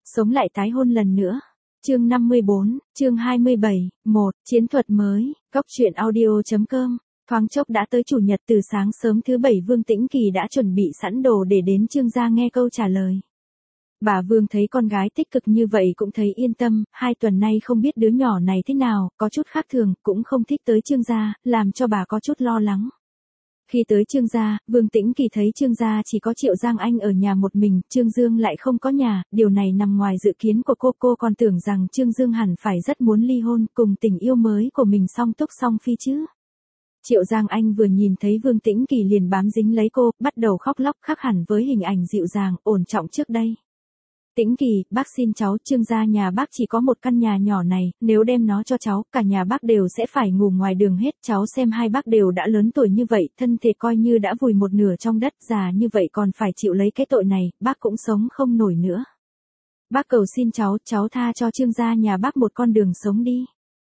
Sống lại tái hôn lần nữa. Chương 54, chương 27, 1, chiến thuật mới, Cóc truyện audio.com. Thoáng chốc đã tới chủ nhật, từ sáng sớm thứ bảy Vương Tĩnh Kỳ đã chuẩn bị sẵn đồ để đến Trương gia nghe câu trả lời. Bà Vương thấy con gái tích cực như vậy cũng thấy yên tâm, 2 tuần nay không biết đứa nhỏ này thế nào, có chút khác thường, cũng không thích tới Trương gia, làm cho bà có chút lo lắng. Khi tới Trương gia, Vương Tĩnh Kỳ thấy Trương gia chỉ có Triệu Giang Anh ở nhà một mình, Trương Dương lại không có nhà, điều này nằm ngoài dự kiến của cô còn tưởng rằng Trương Dương hẳn phải rất muốn ly hôn cùng tình yêu mới của mình song túc song phi chứ. Triệu Giang Anh vừa nhìn thấy Vương Tĩnh Kỳ liền bám dính lấy cô, bắt đầu khóc lóc, khác hẳn với hình ảnh dịu dàng, ổn trọng trước đây. Tĩnh Kỳ, bác xin cháu, Trương gia nhà bác chỉ có một căn nhà nhỏ này, nếu đem nó cho cháu, cả nhà bác đều sẽ phải ngủ ngoài đường hết, cháu xem hai bác đều đã lớn tuổi như vậy, thân thể coi như đã vùi một nửa trong đất, già như vậy còn phải chịu lấy cái tội này, bác cũng sống không nổi nữa. Bác cầu xin cháu tha cho Trương gia nhà bác một con đường sống đi.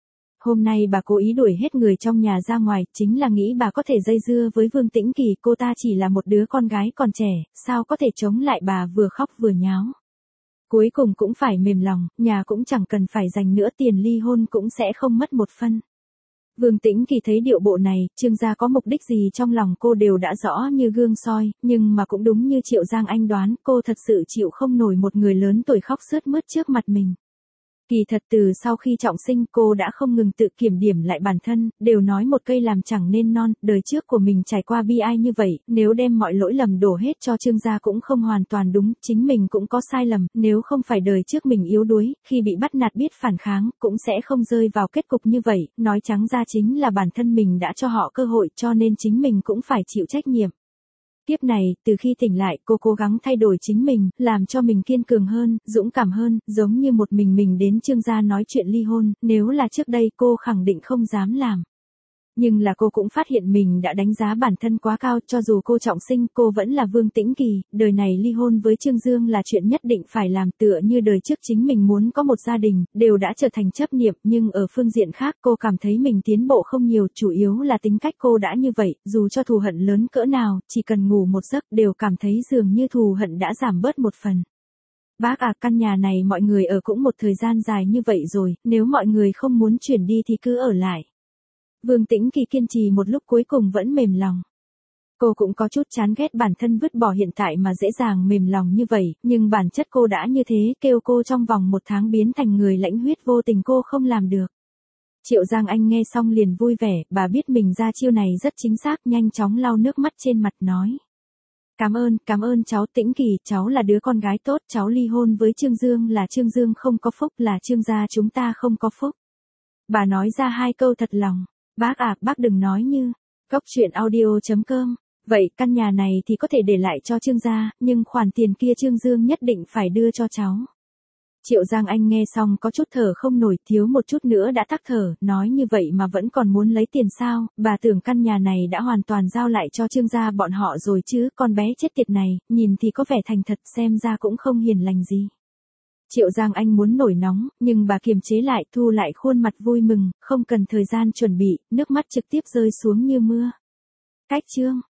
Hôm nay bà cố ý đuổi hết người trong nhà ra ngoài, chính là nghĩ bà có thể dây dưa với Vương Tĩnh Kỳ, cô ta chỉ là một đứa con gái còn trẻ, sao có thể chống lại bà vừa khóc vừa nháo. Cuối cùng cũng phải mềm lòng, nhà cũng chẳng cần phải dành nữa, tiền ly hôn cũng sẽ không mất một phân. Vương Tĩnh Kỳ thấy điệu bộ này, Trương gia có mục đích gì trong lòng cô đều đã rõ như gương soi, nhưng mà cũng đúng như Triệu Giang Anh đoán, cô thật sự chịu không nổi một người lớn tuổi khóc sướt mướt trước mặt mình. Kỳ thật từ sau khi trọng sinh cô đã không ngừng tự kiểm điểm lại bản thân, đều nói một cây làm chẳng nên non, đời trước của mình trải qua bi ai như vậy, nếu đem mọi lỗi lầm đổ hết cho Trương gia cũng không hoàn toàn đúng, chính mình cũng có sai lầm, nếu không phải đời trước mình yếu đuối, khi bị bắt nạt biết phản kháng, cũng sẽ không rơi vào kết cục như vậy, nói trắng ra chính là bản thân mình đã cho họ cơ hội cho nên chính mình cũng phải chịu trách nhiệm. Tiếp này, từ khi tỉnh lại, cô cố gắng thay đổi chính mình, làm cho mình kiên cường hơn, dũng cảm hơn, giống như một mình đến Trương gia nói chuyện ly hôn, nếu là trước đây cô khẳng định không dám làm. Nhưng là cô cũng phát hiện mình đã đánh giá bản thân quá cao, cho dù cô trọng sinh, cô vẫn là Vương Tĩnh Kỳ, đời này ly hôn với Trương Dương là chuyện nhất định phải làm, tựa như đời trước chính mình muốn có một gia đình, đều đã trở thành chấp niệm, nhưng ở phương diện khác cô cảm thấy mình tiến bộ không nhiều, chủ yếu là tính cách cô đã như vậy, dù cho thù hận lớn cỡ nào, chỉ cần ngủ một giấc đều cảm thấy dường như thù hận đã giảm bớt một phần. Bác à, căn nhà này mọi người ở cũng một thời gian dài như vậy rồi, nếu mọi người không muốn chuyển đi thì cứ ở lại. Vương Tĩnh Kỳ kiên trì một lúc cuối cùng vẫn mềm lòng. Cô cũng có chút chán ghét bản thân vứt bỏ hiện tại mà dễ dàng mềm lòng như vậy, nhưng bản chất cô đã như thế, kêu cô trong vòng 1 tháng biến thành người lãnh huyết vô tình cô không làm được. Triệu Giang Anh nghe xong liền vui vẻ, bà biết mình ra chiêu này rất chính xác, nhanh chóng lau nước mắt trên mặt nói. Cảm ơn cháu Tĩnh Kỳ, cháu là đứa con gái tốt, cháu ly hôn với Trương Dương là Trương Dương không có phúc, là Trương gia chúng ta không có phúc. Bà nói ra 2 câu thật lòng. Bác à, bác đừng nói như. Cóc truyện audio.com. Vậy căn nhà này thì có thể để lại cho Trương gia, nhưng khoản tiền kia Trương Dương nhất định phải đưa cho cháu. Triệu Giang Anh nghe xong có chút thở không nổi, thiếu một chút nữa đã tắc thở, nói như vậy mà vẫn còn muốn lấy tiền sao, bà tưởng căn nhà này đã hoàn toàn giao lại cho Trương gia bọn họ rồi chứ, con bé chết tiệt này, nhìn thì có vẻ thành thật, xem ra cũng không hiền lành gì. Triệu Giang Anh muốn nổi nóng, nhưng bà kiềm chế lại, thu lại khuôn mặt vui mừng, không cần thời gian chuẩn bị, nước mắt trực tiếp rơi xuống như mưa. Cách chương